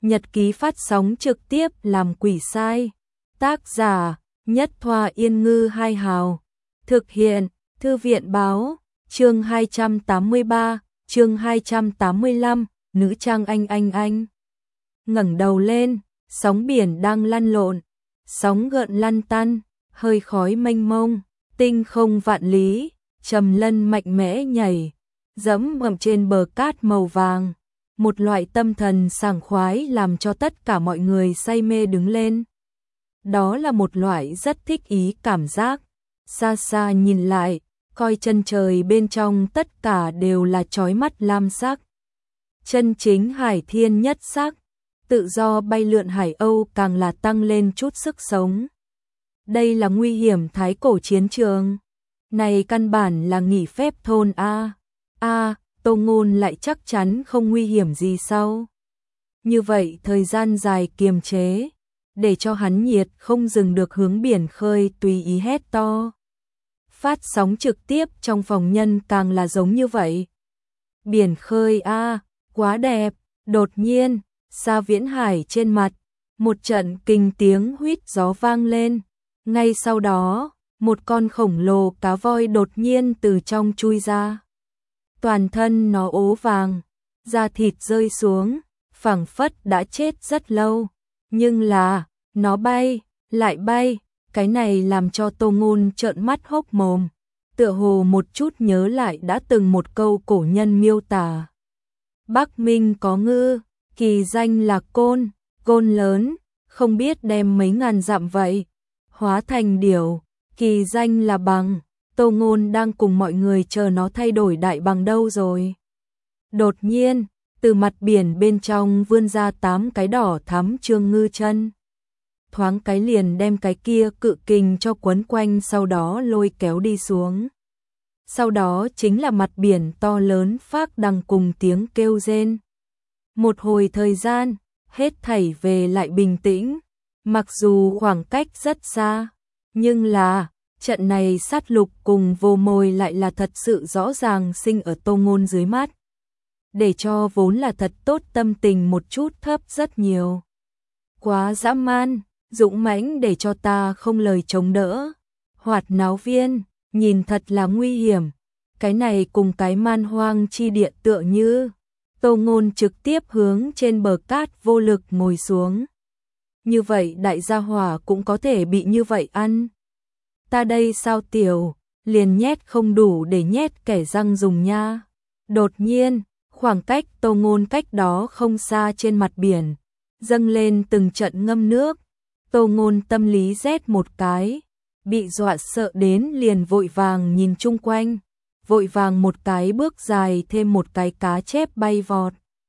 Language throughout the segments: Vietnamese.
Nhật ký phát sóng trực tiếp làm quỷ sai. Tác giả Nhất Thoa Yên Ngư Hai Hào. Thực hiện Thư viện Báo. Chương 283, chương 285, nữ trang anh. Ngẩng đầu lên, sóng biển đang lăn lộn, sóng gợn lăn tăn, hơi khói mênh mông, tinh không vạn lý, trầm lân mạnh mẽ nhảy, dẫm ầm trên bờ cát màu vàng. Một loại tâm thần sảng khoái làm cho tất cả mọi người say mê đứng lên. Đó là một loại rất thích ý cảm giác. Xa xa nhìn lại, coi chân trời bên trong tất cả đều là chói mắt lam sắc. Chân chính hải thiên nhất sắc, tự do bay lượn Hải Âu càng là tăng lên chút sức sống. Đây là nguy hiểm thái cổ chiến trường. Này căn bản là nghỉ phép thôn a. Tô Ngôn lại chắc chắn không nguy hiểm gì sao? Như vậy thời gian dài kiềm chế, để cho hắn nhiệt không dừng được hướng biển khơi tùy ý hét to. Phát sóng trực tiếp trong phòng nhân càng là giống như vậy. Biển khơi a, quá đẹp. Đột nhiên, xa viễn hải trên mặt, một trận kinh tiếng huýt gió vang lên. Ngay sau đó, một con khổng lồ cá voi đột nhiên từ trong chui ra. Toàn thân nó ố vàng, da thịt rơi xuống, phảng phất đã chết rất lâu. Nhưng là, nó bay, lại bay, cái này làm cho Tô Ngôn trợn mắt hốc mồm. Tựa hồ một chút nhớ lại đã từng một câu cổ nhân miêu tả. Bắc Minh có ngư, kỳ danh là côn, côn lớn, không biết đem mấy ngàn dặm vậy. Hóa thành điểu, kỳ danh là bằng. Tô Ngôn đang cùng mọi người chờ nó thay đổi đại bằng đâu rồi. Đột nhiên, từ mặt biển bên trong vươn ra 8 cái đỏ thắm trương ngư chân. Thoáng cái liền đem cái kia cự kình cho quấn quanh, sau đó lôi kéo đi xuống. Sau đó chính là mặt biển to lớn phác đằng cùng tiếng kêu rên. Một hồi thời gian, hết thảy về lại bình tĩnh. Mặc dù khoảng cách rất xa, nhưng là trận này sát lục cùng vô mồi lại là thật sự rõ ràng sinh ở Tô Ngôn dưới mắt. Để cho vốn là thật tốt tâm tình một chút thấp rất nhiều. Quá dã man, dũng mãnh để cho ta không lời chống đỡ. Hoạt náo viên, nhìn thật là nguy hiểm. Cái này cùng cái man hoang chi địa tựa như. Tô Ngôn trực tiếp hướng trên bờ cát vô lực ngồi xuống. Như vậy đại gia hỏa cũng có thể bị như vậy ăn. Ta đây sao tiểu, liền nhét không đủ để nhét kẻ răng dùng nha. Đột nhiên, khoảng cách Tô Ngôn cách đó không xa trên mặt biển, dâng lên từng trận ngâm nước. Tô Ngôn tâm lý rét một cái, bị dọa sợ đến liền vội vàng nhìn chung quanh, vội vàng một cái bước dài thêm một cái cá chép bay vọt.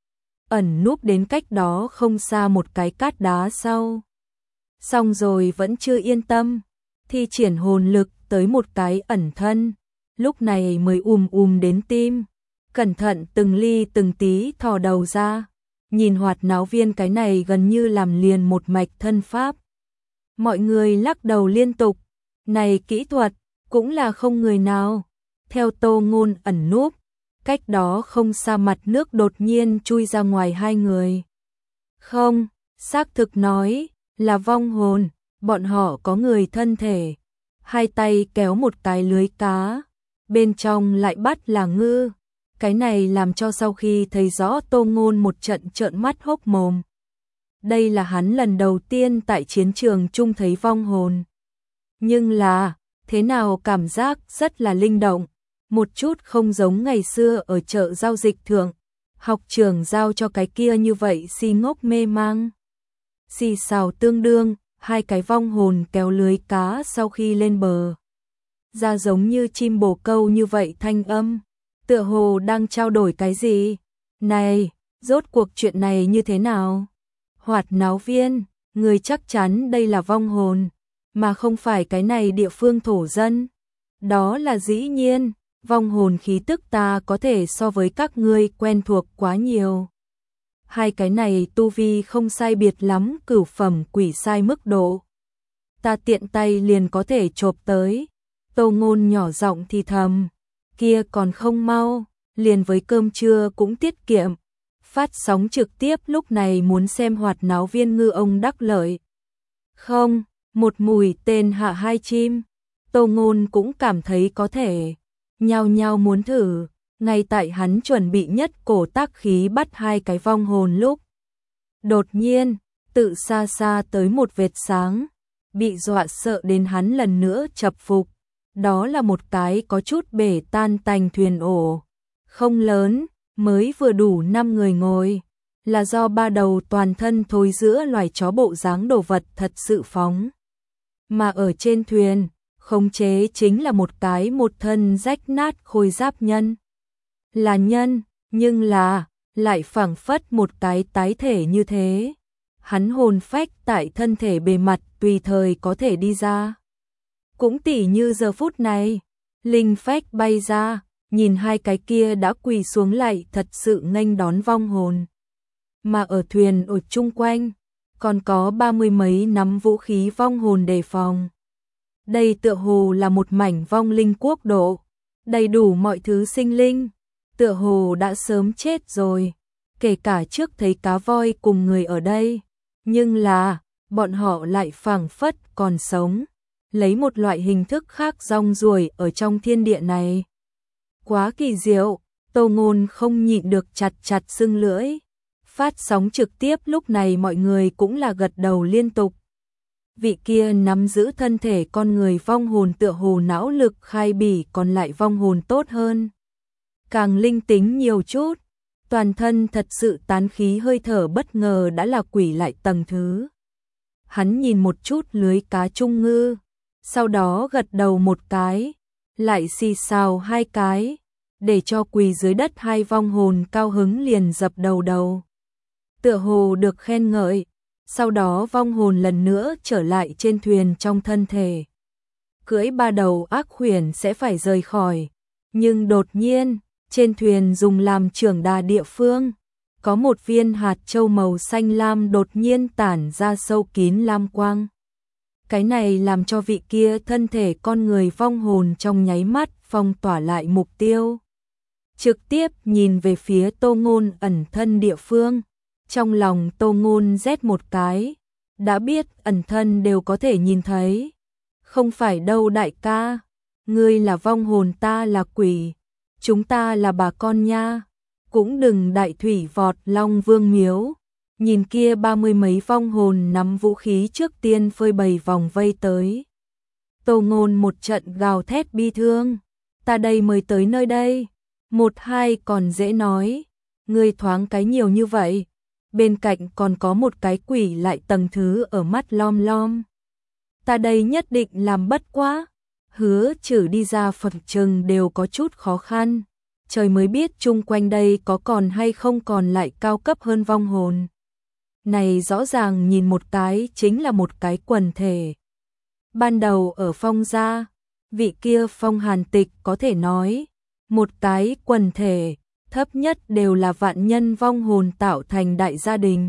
Ẩn núp đến cách đó không xa một cái cát đá sau. Xong rồi vẫn chưa yên tâm, thi triển hồn lực tới một cái ẩn thân, lúc này mới đến tim. Cẩn thận từng ly từng tí thò đầu ra, nhìn hoạt náo viên cái này gần như làm liền một mạch thân pháp. Mọi người lắc đầu liên tục, này kỹ thuật, cũng là không người nào. Theo Tô Ngôn ẩn núp, cách đó không xa mặt nước đột nhiên chui ra ngoài hai người. Không, xác thực nói, là vong hồn, bọn họ có người thân thể. Hai tay kéo một cái lưới cá, bên trong lại bắt là ngư. Cái này làm cho sau khi thấy rõ Tô Ngôn một trận trợn mắt hốc mồm. Đây là hắn lần đầu tiên tại chiến trường chung thấy vong hồn. Nhưng là, thế nào cảm giác rất là linh động, một chút không giống ngày xưa ở chợ giao dịch thượng. Học trưởng giao cho cái kia như vậy si ngốc mê mang. Xì xào tương đương, hai cái vong hồn kéo lưới cá sau khi lên bờ. Ra giống như chim bồ câu như vậy thanh âm. Tựa hồ đang trao đổi cái gì? Này, rốt cuộc chuyện này như thế nào? Hoạt náo viên, người chắc chắn đây là vong hồn, mà không phải cái này địa phương thổ dân. Đó là dĩ nhiên, vong hồn khí tức ta có thể so với các ngươi quen thuộc quá nhiều. Hai cái này tu vi không sai biệt lắm, cửu phẩm quỷ sai mức độ. Ta tiện tay liền có thể chộp tới. Tô Ngôn nhỏ giọng thì thầm. Kia còn không mau, liền với cơm trưa cũng tiết kiệm. Phát sóng trực tiếp lúc này muốn xem hoạt náo viên ngư ông đắc lợi. Không, một mùi tên hạ hai chim. Tô Ngôn cũng cảm thấy có thể. Nhao nhao muốn thử. Ngay tại hắn chuẩn bị nhất cổ tác khí bắt hai cái vong hồn lúc. Đột nhiên, tự xa xa tới một vệt sáng. Bị dọa sợ đến hắn lần nữa chập phục. Đó là một cái có chút bể tan tành thuyền ổ. Không lớn, mới vừa đủ 5 người ngồi. Là do ba đầu toàn thân thối giữa loài chó bộ dáng đồ vật thật sự phóng. Mà ở trên thuyền, khống chế chính là một cái một thân rách nát khôi giáp nhân. Là nhân, nhưng là, lại phảng phất một cái tái thể như thế. Hắn hồn phách tại thân thể bề mặt tùy thời có thể đi ra. Cũng tỉ như giờ phút này, linh phách bay ra, nhìn hai cái kia đã quỳ xuống lạy thật sự nghênh đón vong hồn. Mà ở thuyền ở chung quanh, còn có 30 mấy nắm vũ khí vong hồn đề phòng. Đây tựa hồ là một mảnh vong linh quốc độ, đầy đủ mọi thứ sinh linh, tựa hồ đã sớm chết rồi, kể cả trước thấy cá voi cùng người ở đây, nhưng là, bọn họ lại phảng phất còn sống, lấy một loại hình thức khác rong ruổi ở trong thiên địa này. Quá kỳ diệu, Tô Ngôn không nhịn được chặt chặt sưng lưỡi. Phát sóng trực tiếp lúc này mọi người cũng là gật đầu liên tục. Vị kia nắm giữ thân thể con người vong hồn tựa hồ não lực khai bỉ còn lại vong hồn tốt hơn. Càng linh tính nhiều chút, toàn thân thật sự tán khí hơi thở bất ngờ đã là quỷ lại tầng thứ. Hắn nhìn một chút lưới cá trung ngư, sau đó gật đầu một cái, lại xì xào hai cái, để cho quỳ dưới đất hai vong hồn cao hứng liền dập đầu. Tựa hồ được khen ngợi, sau đó vong hồn lần nữa trở lại trên thuyền trong thân thể. Cưỡi ba đầu ác huyền sẽ phải rời khỏi, nhưng đột nhiên, trên thuyền dùng làm trưởng đà địa phương, có một viên hạt châu màu xanh lam đột nhiên tản ra sâu kín lam quang. Cái này làm cho vị kia thân thể con người vong hồn trong nháy mắt phong tỏa lại mục tiêu. Trực tiếp nhìn về phía Tô Ngôn ẩn thân địa phương. Trong lòng Tô Ngôn rét một cái, đã biết ẩn thân đều có thể nhìn thấy. Không phải đâu đại ca, ngươi là vong hồn ta là quỷ, chúng ta là bà con nha. Cũng đừng đại thủy vọt Long Vương miếu. Nhìn kia 30 mấy vong hồn nắm vũ khí trước tiên phơi bày vòng vây tới. Tô Ngôn một trận gào thét bi thương. Ta đây mới tới nơi đây. Một hai còn dễ nói. Ngươi thoáng cái nhiều như vậy. Bên cạnh còn có một cái quỷ lại tầng thứ ở mắt lom lom. Ta đây nhất định làm bất quá. Hứa trừ đi ra Phật chừng đều có chút khó khăn. Trời mới biết chung quanh đây có còn hay không còn lại cao cấp hơn vong hồn. Này rõ ràng nhìn một cái chính là một cái quần thể. Ban đầu ở Phong gia, vị kia Phong Hàn Tịch có thể nói, một cái quần thể, thấp nhất đều là vạn nhân vong hồn tạo thành đại gia đình.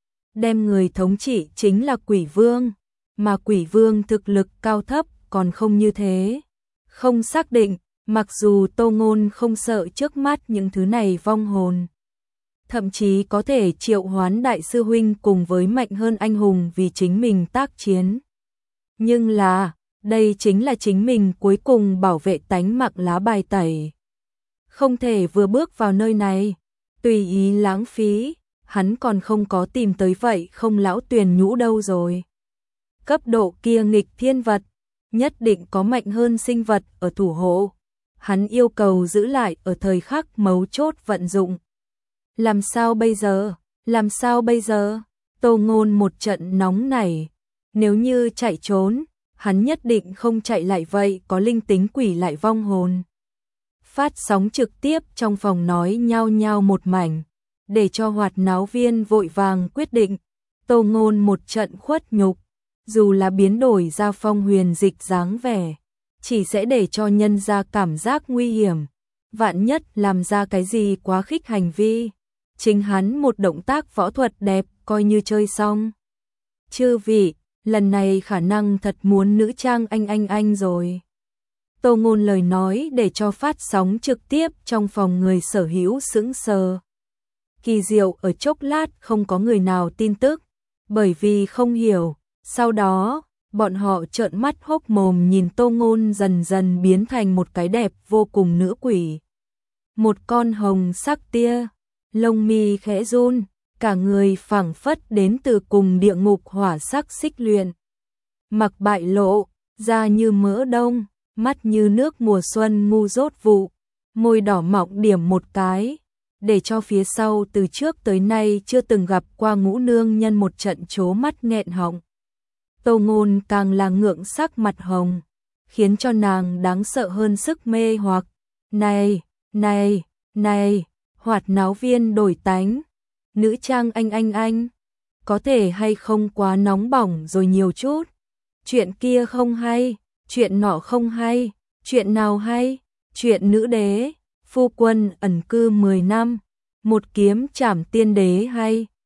Đem người thống trị chính là quỷ vương, mà quỷ vương thực lực cao thấp còn không như thế. Không xác định, mặc dù Tô Ngôn không sợ trước mắt những thứ này vong hồn. Thậm chí có thể triệu hoán đại sư huynh cùng với mạnh hơn anh hùng vì chính mình tác chiến. Nhưng là, đây chính là chính mình cuối cùng bảo vệ tánh mạng lá bài tẩy. Không thể vừa bước vào nơi này, tùy ý lãng phí, hắn còn không có tìm tới vậy không lão tuyền nhũ đâu rồi. Cấp độ kia nghịch thiên vật, nhất định có mạnh hơn sinh vật ở thủ hộ. Hắn yêu cầu giữ lại ở thời khắc mấu chốt vận dụng. Làm sao bây giờ? Làm sao bây giờ? Tô Ngôn một trận nóng nảy. Nếu như chạy trốn, hắn nhất định không chạy lại vậy có linh tính quỷ lại vong hồn. Phát sóng trực tiếp trong phòng nói nhao nhao một mảnh, để cho hoạt náo viên vội vàng quyết định. Tô Ngôn một trận khuất nhục, dù là biến đổi ra Phong Huyền Dịch dáng vẻ, chỉ sẽ để cho nhân ra cảm giác nguy hiểm. Vạn nhất làm ra cái gì quá khích hành vi. Chính hắn một động tác võ thuật đẹp coi như chơi xong. Chư vị, lần này khả năng thật muốn nữ trang anh rồi. Tô Ngôn lời nói để cho phát sóng trực tiếp trong phòng người sở hữu sững sờ. Kỳ diệu ở chốc lát không có người nào tin tức, bởi vì không hiểu. Sau đó, bọn họ trợn mắt hốc mồm nhìn Tô Ngôn dần dần biến thành một cái đẹp vô cùng nữ quỷ. Một con hồng sắc tia, lông mi khẽ run, cả người phảng phất đến từ cùng địa ngục hỏa sắc xích luyện. Mặc bại lộ, da như mỡ đông, mắt như nước mùa xuân ngu dốt vụ, môi đỏ mọng điểm một cái, để cho phía sau từ trước tới nay chưa từng gặp qua Ngũ nương nhân một trận trố mắt nghẹn họng. Tô Ngôn càng là ngượng sắc mặt hồng, khiến cho nàng đáng sợ hơn sức mê hoặc. Này, này, này, Hoạt náo viên đổi tánh, nữ trang anh, có thể hay không quá nóng bỏng rồi nhiều chút. Chuyện kia không hay, chuyện nọ không hay, chuyện nào hay, chuyện nữ đế, phu quân ẩn cư 10 năm, một kiếm trảm tiên đế hay.